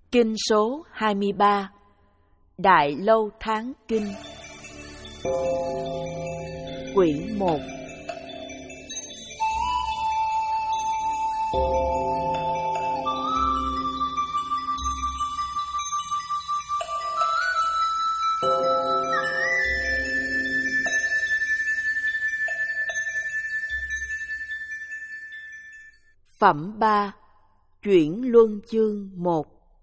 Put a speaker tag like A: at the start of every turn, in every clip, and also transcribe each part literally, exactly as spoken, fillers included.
A: Kinh số hai mươi ba. Đại Lâu Tháng Kinh. Quyển một. Phẩm ba. Chuyển Luân Chương một.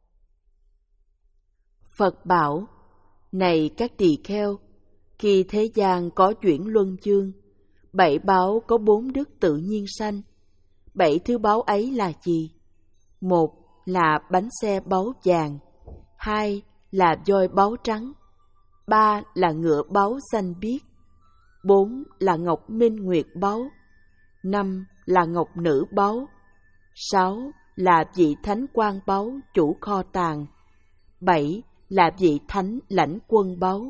A: Phật bảo: này các tỳ kheo, khi thế gian có chuyển luân chương, bảy báo có bốn đức tự nhiên sanh. Bảy thứ báo ấy là gì? Một là bánh xe báu vàng, hai là voi báu trắng, ba là ngựa báu xanh biếc, bốn là ngọc minh nguyệt báu, năm là ngọc nữ báu, sáu là vị thánh quan báu chủ kho tàng, bảy là vị thánh lãnh quân báu.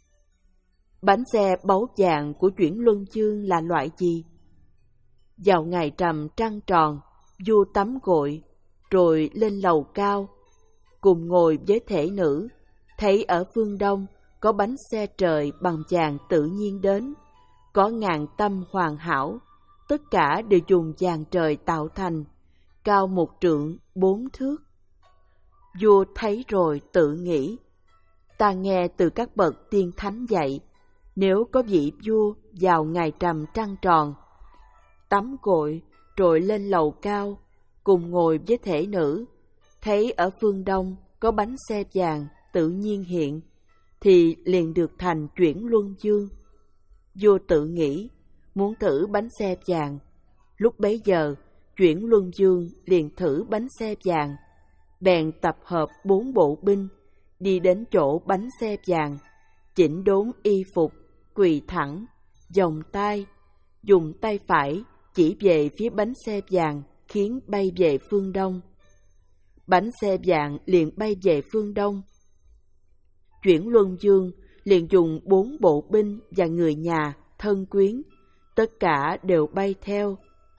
A: Bánh xe báu vàng của chuyển luân chương là loại gì? Vào ngày rằm trăng tròn, vua tắm gội, rồi lên lầu cao, cùng ngồi với thể nữ, thấy ở phương đông có bánh xe trời bằng vàng tự nhiên đến, có ngàn tâm hoàn hảo, tất cả đều dùng vàng trời tạo thành, cao một trượng bốn thước. Vua thấy rồi tự nghĩ, ta nghe từ các bậc tiên thánh dạy, nếu có vị vua vào ngày rằm trăng tròn, tắm gội rồi lên lầu cao, cùng ngồi với thể nữ, thấy ở phương đông có bánh xe vàng tự nhiên hiện, thì liền được thành chuyển luân chương. Vua tự nghĩ, muốn thử bánh xe vàng. Lúc bấy giờ, chuyển luân chương liền thử bánh xe vàng, bèn tập hợp bốn bộ binh, đi đến chỗ bánh xe vàng, chỉnh đốn y phục, quỳ thẳng, vòng tay, dùng tay phải chỉ về phía bánh xe vàng, khiến bay về phương đông. Bánh xe vàng liền bay về phương đông. Chuyển luân chương liền dùng bốn bộ binh và người nhà, thân quyến, tất cả đều bay theo.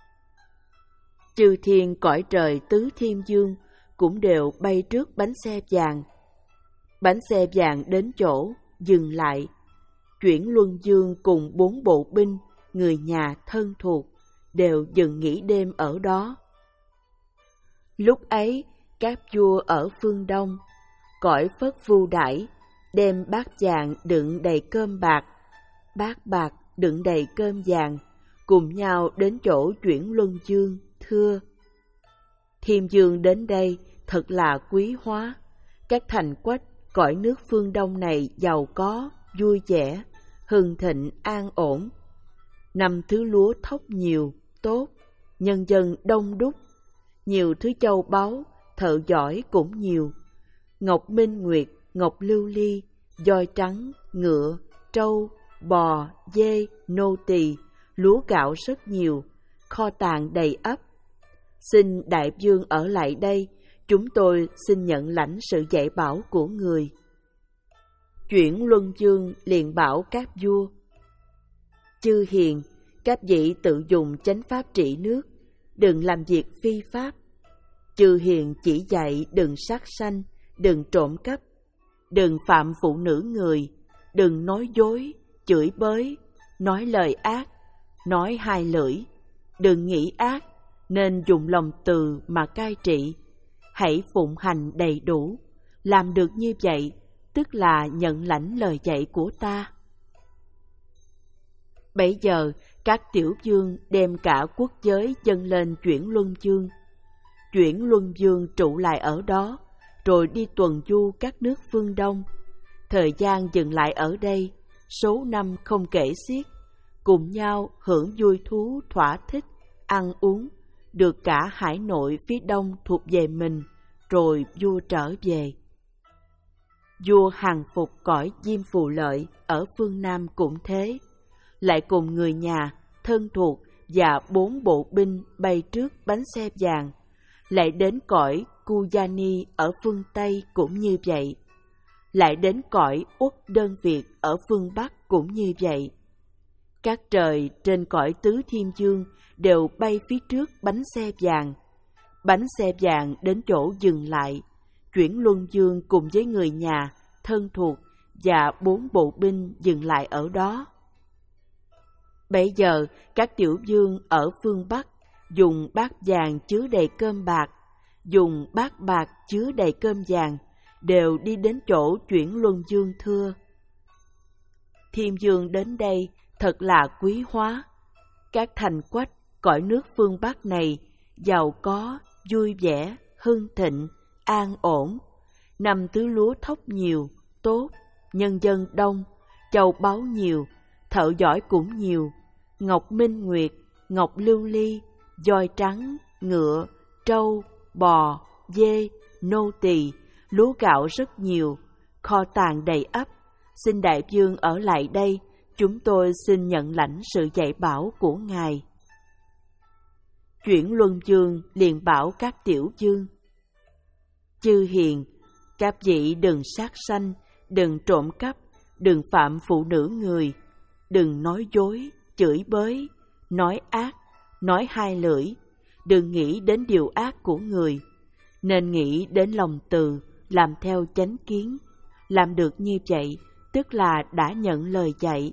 A: Chư thiên cõi trời tứ thiên dương cũng đều bay trước bánh xe vàng. Bánh xe vàng đến chỗ, dừng lại. Chuyển luân chương cùng bốn bộ binh, người nhà thân thuộc, đều dừng nghỉ đêm ở đó. Lúc ấy, các vua ở phương đông, cõi Phất Vu Đãi, đem bát vàng đựng đầy cơm bạc, bát bạc đựng đầy cơm vàng, cùng nhau đến chỗ chuyển luân chương, thưa: Thiên dương đến đây thật là quý hóa, các thành quách cõi nước phương đông này giàu có, vui vẻ, hưng thịnh an ổn. Năm thứ lúa thóc nhiều, tốt, nhân dân đông đúc, nhiều thứ châu báu, thợ giỏi cũng nhiều. Ngọc minh nguyệt, ngọc lưu ly, voi trắng, ngựa, trâu, bò, dê, nô tỳ, lúa gạo rất nhiều, kho tàng đầy ắp. Xin đại vương ở lại đây, chúng tôi xin nhận lãnh sự dạy bảo của người. Chuyển luân chương liền bảo các vua: chư hiền, các vị tự dùng chánh pháp trị nước, đừng làm việc phi pháp. Chư hiền chỉ dạy đừng sát sanh, đừng trộm cắp, đừng phạm phụ nữ người, đừng nói dối, chửi bới, nói lời ác, nói hai lưỡi, đừng nghĩ ác, nên dùng lòng từ mà cai trị. Hãy phụng hành đầy đủ, làm được như vậy, tức là nhận lãnh lời dạy của ta. Bấy giờ, các tiểu vương đem cả quốc giới dâng lên chuyển luân chương. Chuyển luân chương trụ lại ở đó, rồi đi tuần du các nước phương đông. Thời gian dừng lại ở đây, số năm không kể xiết, cùng nhau hưởng vui thú thỏa thích, ăn uống, được cả hải nội phía đông thuộc về mình, rồi vua trở về. Vua hàng phục cõi Diêm Phù Lợi ở phương Nam cũng thế, lại cùng người nhà, thân thuộc và bốn bộ binh bay trước bánh xe vàng, lại đến cõi Kujani ở phương Tây cũng như vậy, lại đến cõi Uất Đơn Việt ở phương Bắc cũng như vậy. Các trời trên cõi tứ thiên dương đều bay phía trước bánh xe vàng. Bánh xe vàng đến chỗ dừng lại, Chuyển Luân Dương cùng với người nhà, thân thuộc và bốn bộ binh dừng lại ở đó. Bấy giờ, các tiểu vương ở phương Bắc dùng bát vàng chứa đầy cơm bạc, dùng bát bạc chứa đầy cơm vàng, đều đi đến chỗ Chuyển Luân Dương thưa: Thiên vương đến đây thật là quý hóa. Các thành quách cõi nước phương Bắc này giàu có, vui vẻ, hưng thịnh, an ổn. Năm tứ lúa thóc nhiều, tốt, nhân dân đông, châu báu nhiều, thợ giỏi cũng nhiều, ngọc minh nguyệt, ngọc lưu ly, voi trắng, ngựa, trâu, bò, dê, nô tỳ, lúa gạo rất nhiều, kho tàng đầy ắp. Xin đại vương ở lại đây, chúng tôi xin nhận lãnh sự dạy bảo của ngài. Chuyển Luân Dương liền bảo các tiểu vương: Chư hiền, các vị đừng sát sanh, đừng trộm cắp, đừng phạm phụ nữ người, đừng nói dối, chửi bới, nói ác, nói hai lưỡi, đừng nghĩ đến điều ác của người, nên nghĩ đến lòng từ, làm theo chánh kiến. Làm được như vậy, tức là đã nhận lời dạy.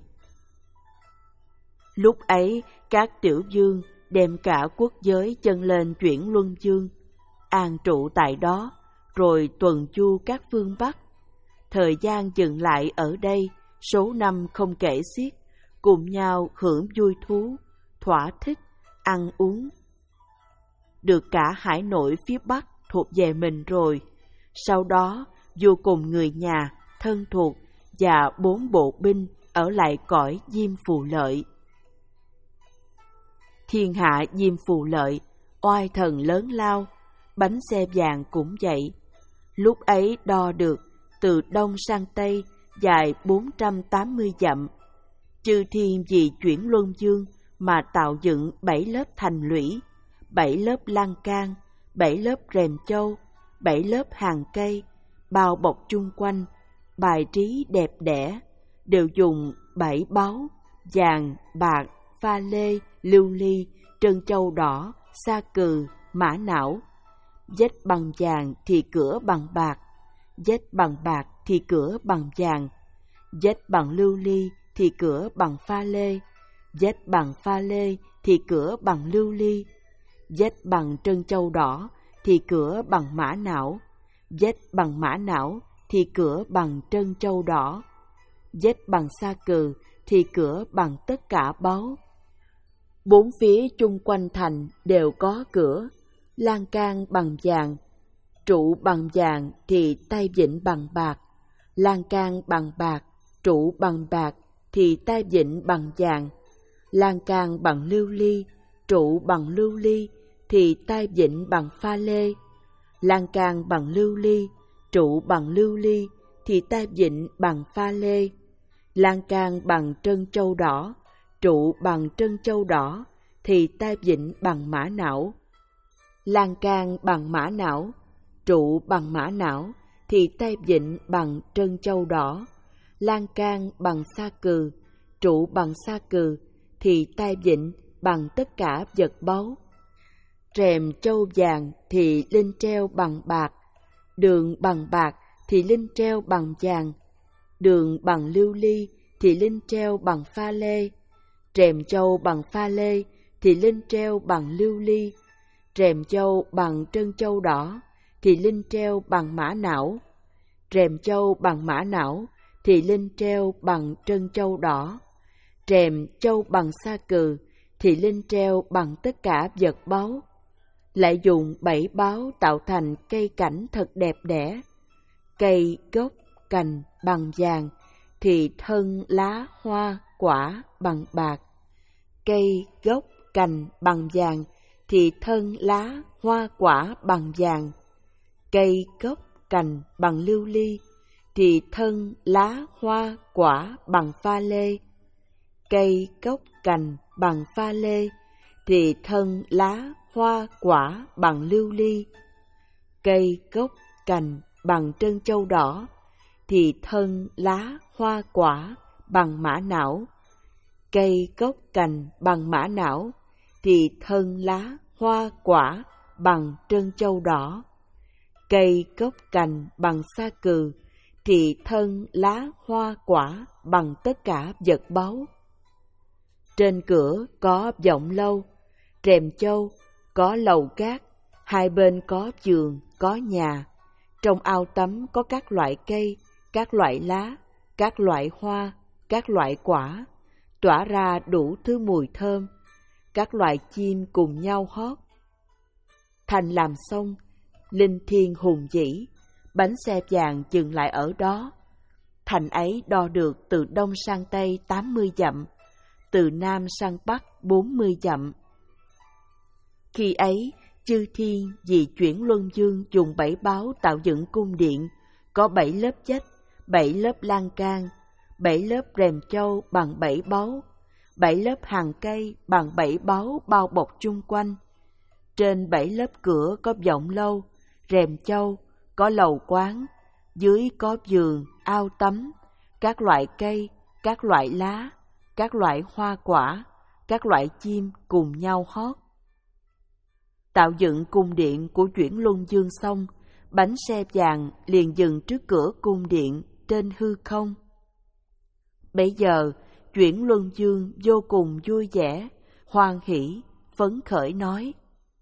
A: Lúc ấy, các tiểu vương đem cả quốc giới dâng lên Chuyển Luân Dương, an trụ tại đó, rồi tuần chu các phương Bắc. Thời gian dừng lại ở đây, số năm không kể xiết, cùng nhau hưởng vui thú, thỏa thích, ăn uống. Được cả hải nội phía Bắc thuộc về mình rồi. Sau đó, vua cùng người nhà, thân thuộc và bốn bộ binh ở lại cõi Diêm Phù Lợi. Thiên hạ Diêm Phù Lợi, oai thần lớn lao, bánh xe vàng cũng vậy. Lúc ấy đo được từ đông sang tây dài bốn trăm tám mươi dặm. Chư thiên vì Chuyển Luân Dương mà tạo dựng bảy lớp thành lũy, bảy lớp lan can, bảy lớp rèm châu, bảy lớp hàng cây, bao bọc chung quanh, bài trí đẹp đẽ, đều dùng bảy báu, vàng, bạc, pha lê, lưu ly, trân châu đỏ, sa cừ, mã não. Vách bằng vàng thì cửa bằng bạc, vách bằng bạc thì cửa bằng vàng, vách bằng lưu ly thì cửa bằng pha lê, vách bằng pha lê thì cửa bằng lưu ly, vách bằng trân châu đỏ thì cửa bằng mã não, vách bằng mã não thì cửa bằng trân châu đỏ, vách bằng sa cừ thì cửa bằng tất cả báu. Bốn phía chung quanh thành đều có cửa, lan can bằng vàng, trụ bằng vàng thì tay vịn bằng bạc, lan can bằng bạc, trụ bằng bạc thì tay vịn bằng vàng, lan can bằng lưu ly, trụ bằng lưu ly thì tay vịn bằng pha lê, lan can bằng lưu ly, trụ bằng lưu ly thì tay vịn bằng pha lê, lan can bằng trân châu đỏ, trụ bằng trân châu đỏ thì tay vịn bằng mã não, lan can bằng mã não, trụ bằng mã não thì tay vịn bằng trân châu đỏ, lan can bằng sa cừ, trụ bằng sa cừ thì tay vịn bằng tất cả vật báu. Rèm châu vàng thì linh treo bằng bạc, đường bằng bạc thì linh treo bằng vàng, đường bằng lưu ly thì linh treo bằng pha lê, rèm châu bằng pha lê thì linh treo bằng lưu ly, rèm châu bằng trân châu đỏ thì linh treo bằng mã não, rèm châu bằng mã não thì linh treo bằng trân châu đỏ, rèm châu bằng sa cừ thì linh treo bằng tất cả vật báu. Lại dùng bảy báu tạo thành cây cảnh thật đẹp đẽ. Cây, gốc, cành bằng vàng thì thân, lá, hoa, quả bằng bạc. Cây, gốc, cành bằng vàng thì thân, lá, hoa, quả bằng vàng. Cây, gốc, cành bằng lưu ly thì thân, lá, hoa, quả bằng pha lê. Cây, gốc, cành bằng pha lê thì thân, lá, hoa, quả bằng lưu ly. Cây, gốc, cành bằng trân châu đỏ thì thân, lá, hoa, quả bằng mã não. Cây, gốc, cành bằng mã não thì thân, lá, hoa, quả bằng trân châu đỏ. cây gốc cành bằng sa cừ, thì thân lá hoa quả bằng tất cả vật báu. Trên cửa có võng lâu, rèm châu, có lầu cát, hai bên có giường, có nhà. Trong ao tắm có các loại cây, các loại lá, các loại hoa, các loại quả, tỏa ra đủ thứ mùi thơm. Các loại chim cùng nhau hót. Thành làm xong, linh thiêng hùng vĩ, bánh xe vàng dừng lại ở đó. Thành ấy đo được từ đông sang tây tám mươi dặm, từ nam sang bắc bốn mươi dặm. Khi ấy, chư thiên vì chuyển luân dương dùng bảy báu tạo dựng cung điện, có bảy lớp vách, bảy lớp lan can, bảy lớp rèm châu bằng bảy báu, bảy lớp hàng cây bằng bảy báu bao bọc chung quanh. Trên bảy lớp cửa có võng lâu, rèm châu, có lầu quán, dưới có giường, ao tắm, các loại cây, các loại lá, các loại hoa quả, các loại chim cùng nhau hót. Tạo dựng cung điện của chuyển luân dương xong, bánh xe vàng liền dừng trước cửa cung điện trên hư không. Bấy giờ, chuyển luân dương vô cùng vui vẻ, hoan hỷ, phấn khởi nói: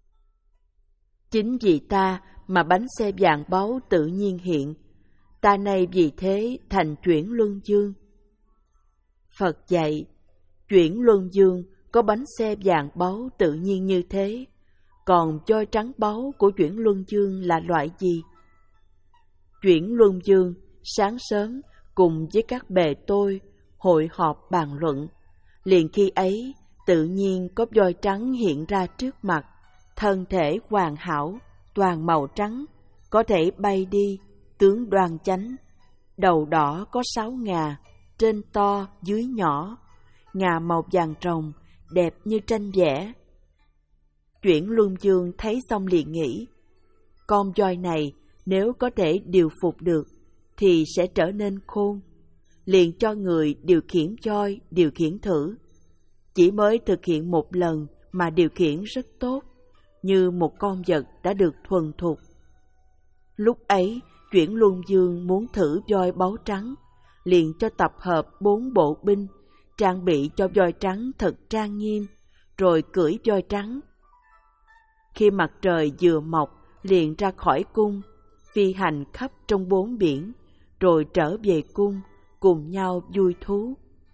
A: chính vì ta mà bánh xe vàng báu tự nhiên hiện, ta nay vì thế thành chuyển luân dương. Phật dạy, chuyển luân dương có bánh xe vàng báu tự nhiên như thế, còn voi trắng báu của chuyển luân dương là loại gì? Chuyển luân dương sáng sớm cùng với các bề tôi hội họp bàn luận, liền khi ấy tự nhiên có voi trắng hiện ra trước mặt, thân thể hoàn hảo, toàn màu trắng, có thể bay đi, tướng đoan chánh, đầu đỏ có sáu ngà, trên to dưới nhỏ, ngà màu vàng rồng, đẹp như tranh vẽ. Chuyển luân dương thấy xong liền nghĩ, con voi này nếu có thể điều phục được thì sẽ trở nên khôn, liền cho người điều khiển voi điều khiển thử. Chỉ mới thực hiện một lần mà điều khiển rất tốt, như một con vật đã được thuần thục. Lúc ấy, chuyển luân dương muốn thử voi báu trắng, liền cho tập hợp bốn bộ binh, trang bị cho voi trắng thật trang nghiêm, rồi cưỡi voi trắng. Khi mặt trời vừa mọc, liền ra khỏi cung, phi hành khắp trong bốn biển, rồi trở về cung, cùng nhau vui thú.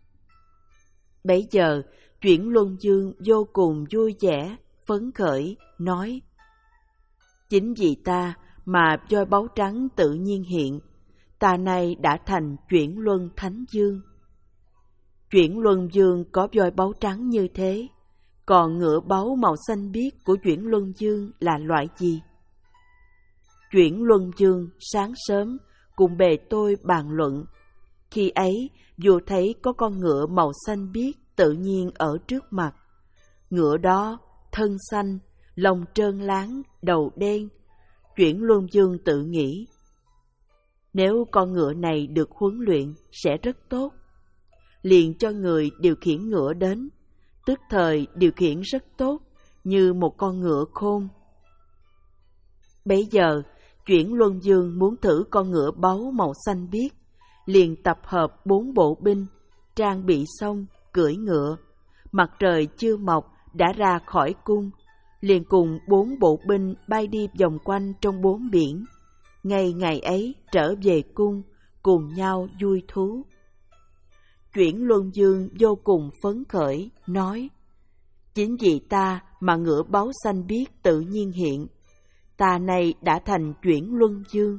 A: Bấy giờ, chuyển luân dương vô cùng vui vẻ, phấn khởi, nói: chính vì ta mà voi báu trắng tự nhiên hiện, ta nay đã thành chuyển luân thánh dương. Chuyển luân dương có voi báu trắng như thế, còn ngựa báu màu xanh biếc của chuyển luân dương là loại gì? Chuyển luân dương sáng sớm cùng bề tôi bàn luận, khi ấy vua thấy có con ngựa màu xanh biếc tự nhiên ở trước mặt. Ngựa đó thân xanh, lông trơn láng, đầu đen. Chuyển luân dương tự nghĩ, nếu con ngựa này được huấn luyện sẽ rất tốt. Liền cho người điều khiển ngựa đến, tức thời điều khiển rất tốt, như một con ngựa khôn. Bấy giờ, chuyển luân dương muốn thử con ngựa báu màu xanh biếc, liền tập hợp bốn bộ binh, trang bị xong, cưỡi ngựa. Mặt trời chưa mọc đã ra khỏi cung, liền cùng bốn bộ binh bay đi vòng quanh trong bốn biển. Ngay ngày ấy trở về cung, cùng nhau vui thú. Chuyển luân dương vô cùng phấn khởi, nói: chính vì ta mà ngựa báu xanh biếc tự nhiên hiện, ta nay đã thành chuyển luân dương.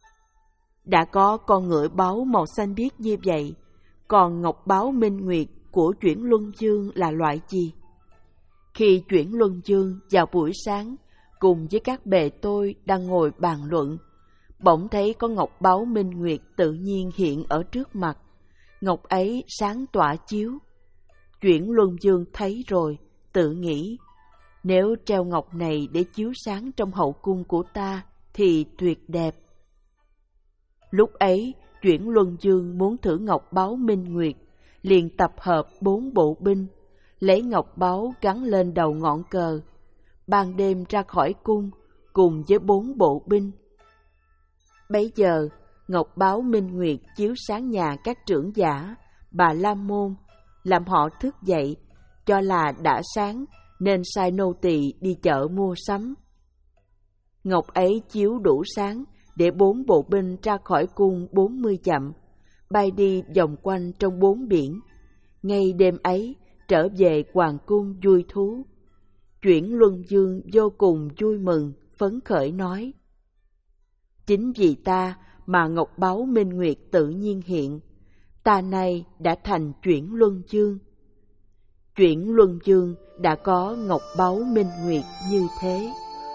A: Đã có con ngựa báu màu xanh biếc như vậy, còn ngọc báu minh nguyệt của chuyển luân dương là loại gì? Khi chuyển luân dương vào buổi sáng, cùng với các bề tôi đang ngồi bàn luận, bỗng thấy có ngọc báu minh nguyệt tự nhiên hiện ở trước mặt. Ngọc ấy sáng tỏa chiếu. Chuyển luân dương thấy rồi, tự nghĩ, nếu treo ngọc này để chiếu sáng trong hậu cung của ta thì tuyệt đẹp. Lúc ấy, chuyển luân dương muốn thử ngọc báu minh nguyệt, liền tập hợp bốn bộ binh, lấy ngọc báu gắn lên đầu ngọn cờ, ban đêm ra khỏi cung cùng với bốn bộ binh, Bấy giờ, ngọc báo minh nguyệt chiếu sáng nhà các trưởng giả, Bà La Môn, làm họ thức dậy, cho là đã sáng nên sai nô tỳ đi chợ mua sắm. Ngọc ấy chiếu đủ sáng để bốn bộ binh ra khỏi cung bốn mươi dặm, bay đi vòng quanh trong bốn biển. Ngay đêm ấy trở về hoàng cung vui thú. Chuyển Luân Dương vô cùng vui mừng, phấn khởi nói: chính vì ta mà ngọc báu minh nguyệt tự nhiên hiện, ta nay đã thành Chuyển Luân Dương. Chuyển Luân Dương đã có ngọc báu minh nguyệt như thế.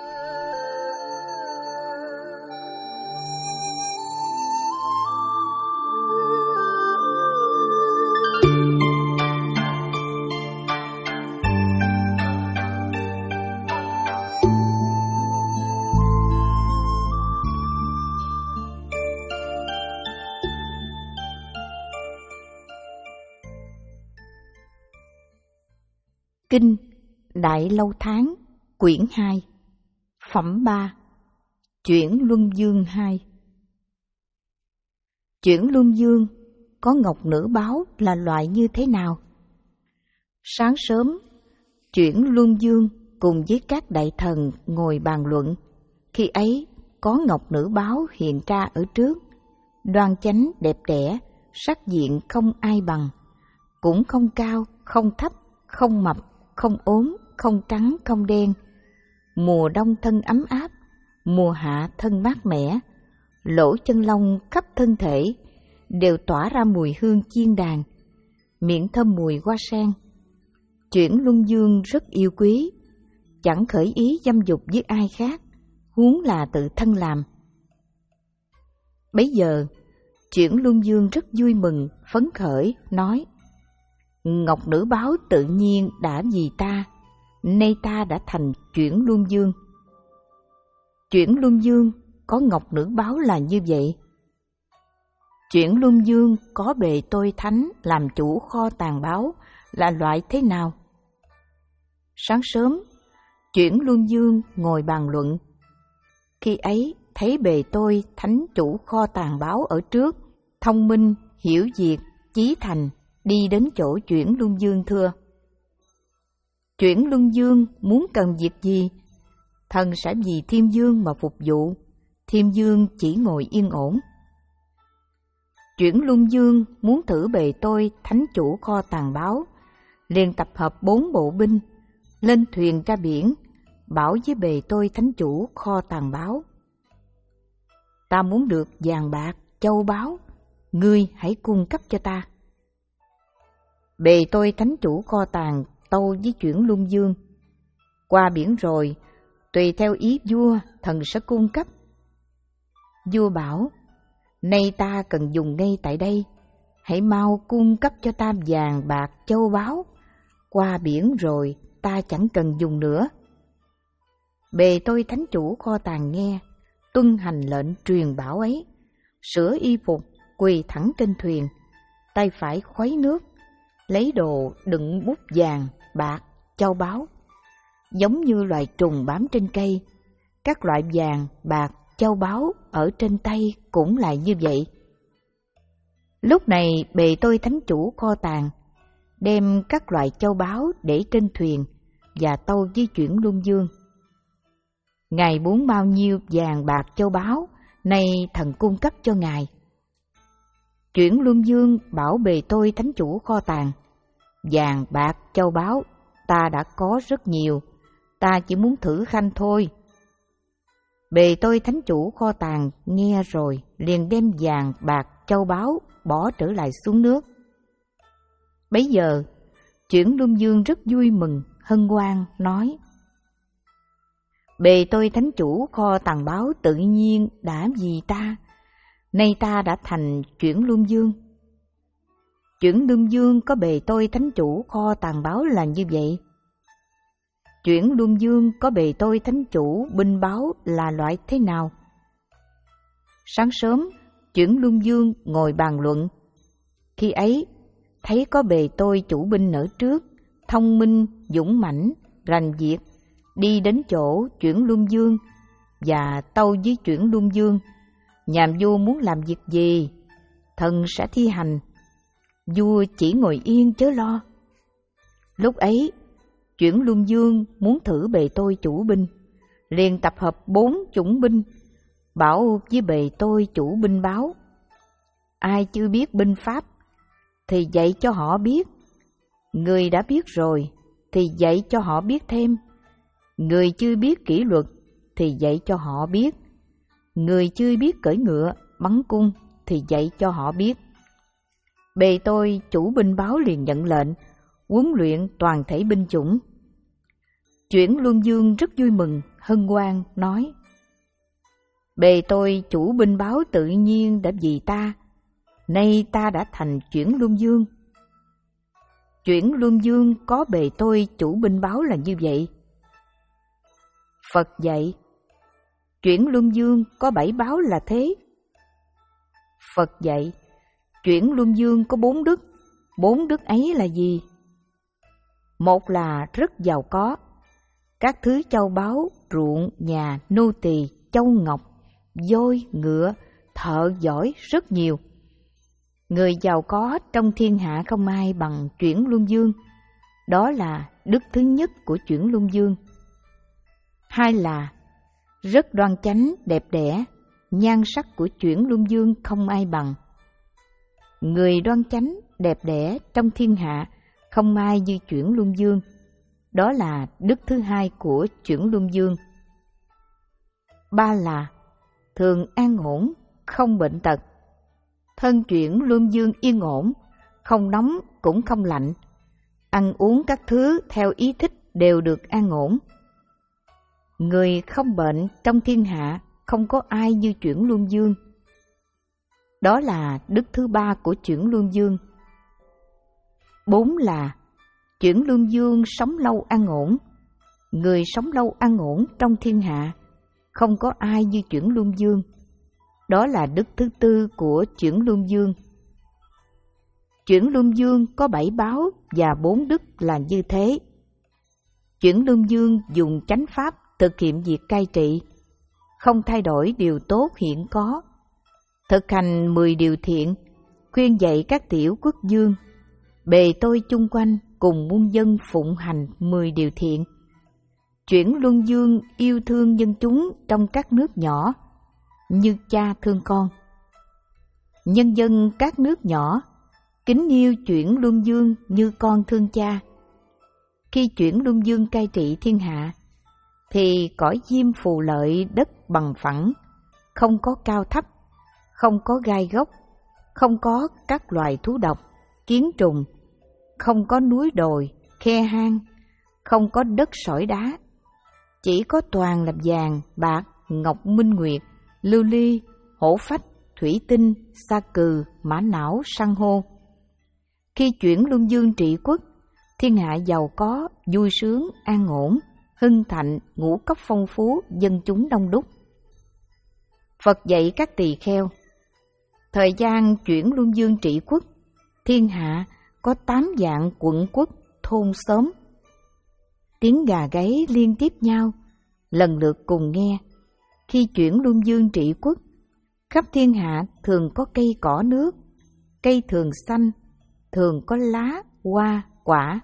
B: Kinh Đại Lâu Tháng, quyển hai, phẩm ba, Chuyển Luân Dương hai. Chuyển Luân Dương có ngọc nữ báo là loại như thế nào? Sáng sớm, Chuyển Luân Dương cùng với các đại thần ngồi bàn luận. Khi ấy, có ngọc nữ báo hiện ra ở trước, đoan chánh đẹp đẽ, sắc diện không ai bằng, cũng không cao, không thấp, không mập, không ốm, không trắng, không đen. Mùa đông thân ấm áp, mùa hạ thân mát mẻ, lỗ chân lông khắp thân thể đều tỏa ra mùi hương chiên đàn, miệng thơm mùi hoa sen. Chuyển Luân Dương rất yêu quý, chẳng khởi ý dâm dục với ai khác, huống là tự thân làm. Bấy giờ, Chuyển Luân Dương rất vui mừng, phấn khởi, nói: ngọc nữ báo tự nhiên đã vì ta, nay ta đã thành Chuyển Luân Dương. Chuyển Luân Dương có ngọc nữ báo là như vậy. Chuyển Luân Dương có bề tôi thánh làm chủ kho tàng báo là loại thế nào? Sáng sớm, Chuyển Luân Dương ngồi bàn luận. Khi ấy thấy bề tôi thánh chủ kho tàng báo ở trước, thông minh, hiểu việc, chí thành, đi đến chỗ Chuyển Luân Dương thưa: Chuyển Luân Dương muốn cần việc gì? Thần sẽ vì Thiên Dương mà phục vụ. Thiên Dương chỉ ngồi yên ổn. Chuyển Luân Dương muốn thử bề tôi thánh chủ kho tàng báo, liền tập hợp bốn bộ binh, lên thuyền ra biển, bảo với bề tôi thánh chủ kho tàng báo: ta muốn được vàng bạc, châu báu, ngươi hãy cung cấp cho ta. Bề tôi thánh chủ kho tàng tâu với Chuyển Luân Dương: qua biển rồi, tùy theo ý vua, thần sẽ cung cấp. Vua bảo: nay ta cần dùng ngay tại đây, hãy mau cung cấp cho ta vàng bạc châu báu, qua biển rồi ta chẳng cần dùng nữa. Bề tôi thánh chủ kho tàng nghe, tuân hành lệnh truyền bảo ấy, sửa y phục, quỳ thẳng trên thuyền, tay phải khuấy nước, lấy đồ đựng bút vàng, bạc, châu báu. Giống như loài trùng bám trên cây, các loại vàng, bạc, châu báu ở trên tay cũng lại như vậy. Lúc này bề tôi thánh chủ kho tàng đem các loại châu báu để trên thuyền và tâu với Chuyển Luân Dương: ngài muốn bao nhiêu vàng bạc châu báu, nay thần cung cấp cho ngài. Chuyển Luân Dương bảo bề tôi thánh chủ kho tàng: vàng bạc châu báu ta đã có rất nhiều, ta chỉ muốn thử khanh thôi. Bề tôi thánh chủ kho tàng nghe rồi liền đem vàng bạc châu báu bỏ trở lại xuống nước. Bấy giờ Chuyển Luân Dương rất vui mừng, hân hoan nói: bề tôi thánh chủ kho tàng báo tự nhiên đã vì ta, nay ta đã thành Chuyển Luân Dương. Chuyển Luân Dương có bề tôi thánh chủ kho tàng báo là như vậy. Chuyển Luân Dương có bề tôi thánh chủ binh báo là loại thế nào? Sáng sớm, Chuyển Luân Dương ngồi bàn luận. Khi ấy, thấy có bề tôi chủ binh ở trước, thông minh, dũng mãnh, rành việc, đi đến chỗ Chuyển Luân Dương và tâu với Chuyển Luân Dương, Nhà vua muốn làm việc gì, thần sẽ thi hành. Vua chỉ ngồi yên chớ lo. Lúc ấy, Chuyển Luân Dương muốn thử bề tôi chủ binh, liền tập hợp bốn chủng binh, bảo với bề tôi chủ binh báo: ai chưa biết binh pháp thì dạy cho họ biết, người đã biết rồi thì dạy cho họ biết thêm, người chưa biết kỷ luật thì dạy cho họ biết, người chưa biết cưỡi ngựa, bắn cung thì dạy cho họ biết. Bề tôi chủ binh báo liền nhận lệnh, huấn luyện toàn thể binh chủng. Chuyển Luân Dương rất vui mừng, hân hoan nói: bề tôi chủ binh báo tự nhiên đã vì ta, nay ta đã thành Chuyển Luân Dương. Chuyển Luân Dương có bề tôi chủ binh báo là như vậy. Phật dạy: Chuyển Luân Dương có bảy báo là thế. Phật dạy: Chuyển Luân Dương có bốn đức, bốn đức ấy là gì? Một là rất giàu có, các thứ châu báu, ruộng, nhà, nô tỳ, châu ngọc, voi, ngựa, thợ giỏi rất nhiều. Người giàu có trong thiên hạ không ai bằng Chuyển Luân Dương. Đó là đức thứ nhất của Chuyển Luân Dương. Hai là rất đoan chánh, đẹp đẽ, nhan sắc của Chuyển Luân Dương không ai bằng. Người đoan chánh, đẹp đẽ trong thiên hạ không ai như Chuyển Luân Dương. Đó là đức thứ hai của Chuyển Luân Dương. Ba là thường an ổn, không bệnh tật. Thân Chuyển Luân Dương yên ổn, không nóng cũng không lạnh. Ăn uống các thứ theo ý thích đều được an ổn. Người không bệnh trong thiên hạ không có ai như Chuyển Luân Dương. Đó là đức thứ ba của Chuyển Luân Dương. Bốn là Chuyển Luân Dương sống lâu an ổn. Người sống lâu an ổn trong thiên hạ không có ai như Chuyển Luân Dương. Đó là đức thứ tư của Chuyển Luân Dương. Chuyển Luân Dương có bảy báo và bốn đức là như thế. Chuyển Luân Dương dùng chánh pháp thực hiện việc cai trị, không thay đổi điều tốt hiện có, thực hành mười điều thiện, khuyên dạy các tiểu quốc vương, bề tôi chung quanh cùng muôn dân phụng hành mười điều thiện. Chuyển Luân Dương yêu thương dân chúng trong các nước nhỏ, như cha thương con. Nhân dân các nước nhỏ kính yêu Chuyển Luân Dương như con thương cha. Khi Chuyển Luân Dương cai trị thiên hạ, thì cõi diêm phù lợi đất bằng phẳng, không có cao thấp, không có gai góc, không có các loài thú độc, kiến trùng, không có núi đồi, khe hang, không có đất sỏi đá, chỉ có toàn là vàng, bạc, ngọc minh nguyệt, lưu ly, hổ phách, thủy tinh, sa cừ, mã não, san hô. Khi Chuyển Luân Dương trị quốc, thiên hạ giàu có, vui sướng, an ổn, hưng thạnh, ngũ cốc phong phú, dân chúng đông đúc. Phật dạy các tỳ kheo: thời gian Chuyển Luân Dương trị quốc, thiên hạ có tám vạn quận quốc, thôn xóm. Tiếng gà gáy liên tiếp nhau, lần lượt cùng nghe. Khi Chuyển Luân Dương trị quốc, khắp thiên hạ thường có cây cỏ nước, cây thường xanh, thường có lá, hoa, quả.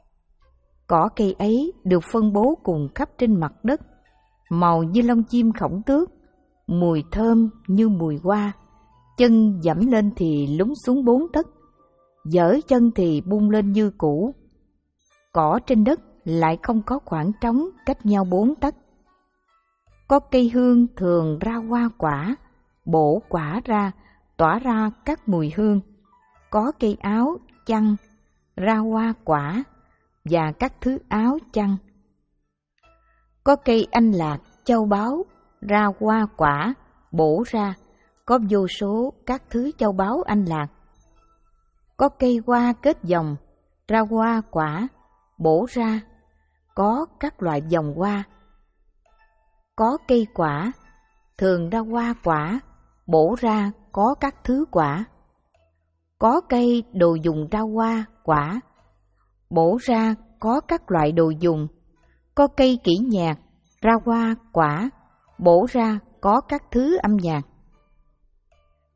B: Cỏ cây ấy được phân bố cùng khắp trên mặt đất, màu như lông chim khổng tước, mùi thơm như mùi hoa. Chân dẫm lên thì lún xuống bốn tấc, dở chân thì bung lên như cũ. Cỏ trên đất lại không có khoảng trống cách nhau bốn tấc. Có cây hương thường ra hoa quả, bổ quả ra, tỏa ra các mùi hương. Có cây áo, chăn, ra hoa quả và các thứ áo chăn. Có cây anh lạc, châu báu, ra hoa quả, bổ ra, có vô số các thứ châu báu anh lạc. Có cây hoa kết dòng, ra hoa quả, bổ ra, có các loại dòng hoa. Có cây quả, thường ra hoa quả, bổ ra có các thứ quả. Có cây đồ dùng ra hoa, quả, bổ ra có các loại đồ dùng. Có cây kỹ nhạc, ra hoa, quả, bổ ra có các thứ âm nhạc.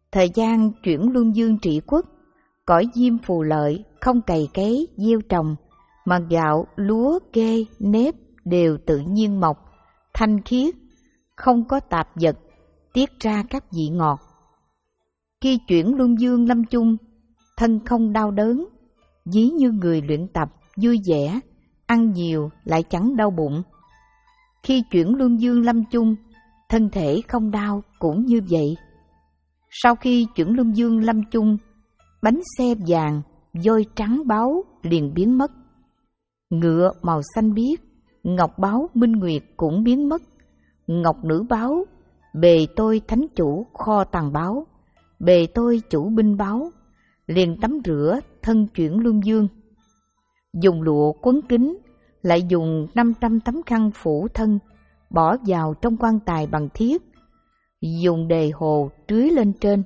B: Thời gian chuyển Luân Dương trị quốc, cõi diêm phù lợi không cày cấy, gieo trồng, mà gạo, lúa, kê, nếp đều tự nhiên mọc, thanh khiết, không có tạp vật, tiết ra các vị ngọt. Khi chuyển Luân Dương lâm chung, thân không đau đớn, ví như người luyện tập, vui vẻ, ăn nhiều lại chẳng đau bụng. Khi chuyển Luân Dương lâm chung, thân thể không đau cũng như vậy. Sau khi chuyển Luân Dương lâm chung, bánh xe vàng, voi trắng báu liền biến mất. Ngựa màu xanh biếc, ngọc báu minh nguyệt cũng biến mất. Ngọc nữ báu, bề tôi thánh chủ kho tàng báu, bề tôi chủ binh báu, liền tắm rửa thân chuyển Luân Dương. Dùng lụa quấn kín, lại dùng năm trăm tấm khăn phủ thân, bỏ vào trong quan tài bằng thiết, dùng đề hồ trưới lên trên.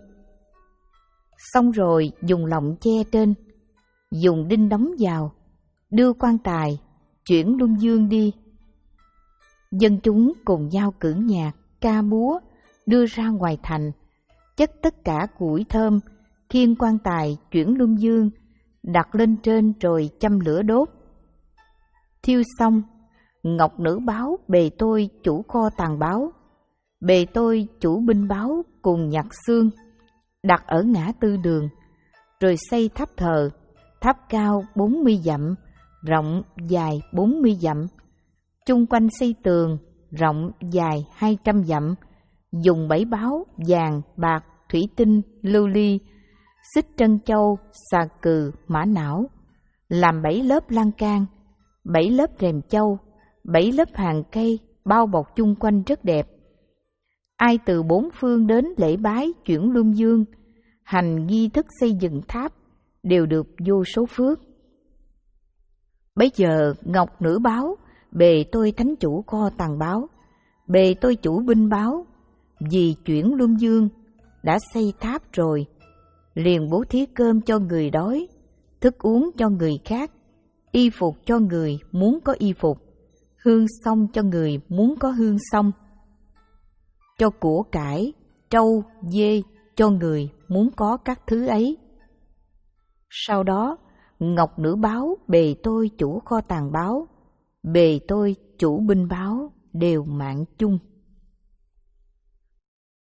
B: Xong rồi dùng lọng che trên, dùng đinh đóng vào, đưa quan tài, chuyển Luân Dương đi. Dân chúng cùng nhau cử nhạc, ca múa, đưa ra ngoài thành, chất tất cả củi thơm, khiêng quan tài chuyển Luân Dương, đặt lên trên rồi châm lửa đốt. Thiêu xong, ngọc nữ báo bề tôi chủ kho tàng báo, bề tôi chủ binh báo cùng nhặt xương, đặt ở ngã tư đường, rồi xây tháp thờ, tháp cao bốn mươi dặm, rộng dài bốn mươi dặm, chung quanh xây tường, rộng dài hai trăm dặm, dùng bảy báo vàng, bạc, thủy tinh, lưu ly, xích trân châu, xà cừ, mã não, làm bảy lớp lan can, bảy lớp rèm châu, bảy lớp hàng cây bao bọc chung quanh rất đẹp. Ai từ bốn phương đến lễ bái chuyển Luân Dương, hành nghi thức xây dựng tháp, đều được vô số phước. Bấy giờ ngọc nữ báo, bề tôi thánh chủ kho tàng báo, bề tôi chủ binh báo, vì chuyển Luân Dương đã xây tháp rồi, liền bố thí cơm cho người đói, thức uống cho người khác, y phục cho người muốn có y phục, hương xông cho người muốn có hương xông, cho của cải, trâu, dê cho người muốn có các thứ ấy. Sau đó, ngọc nữ báo, bề tôi chủ kho tàng báo, bề tôi chủ binh báo đều mạng chung.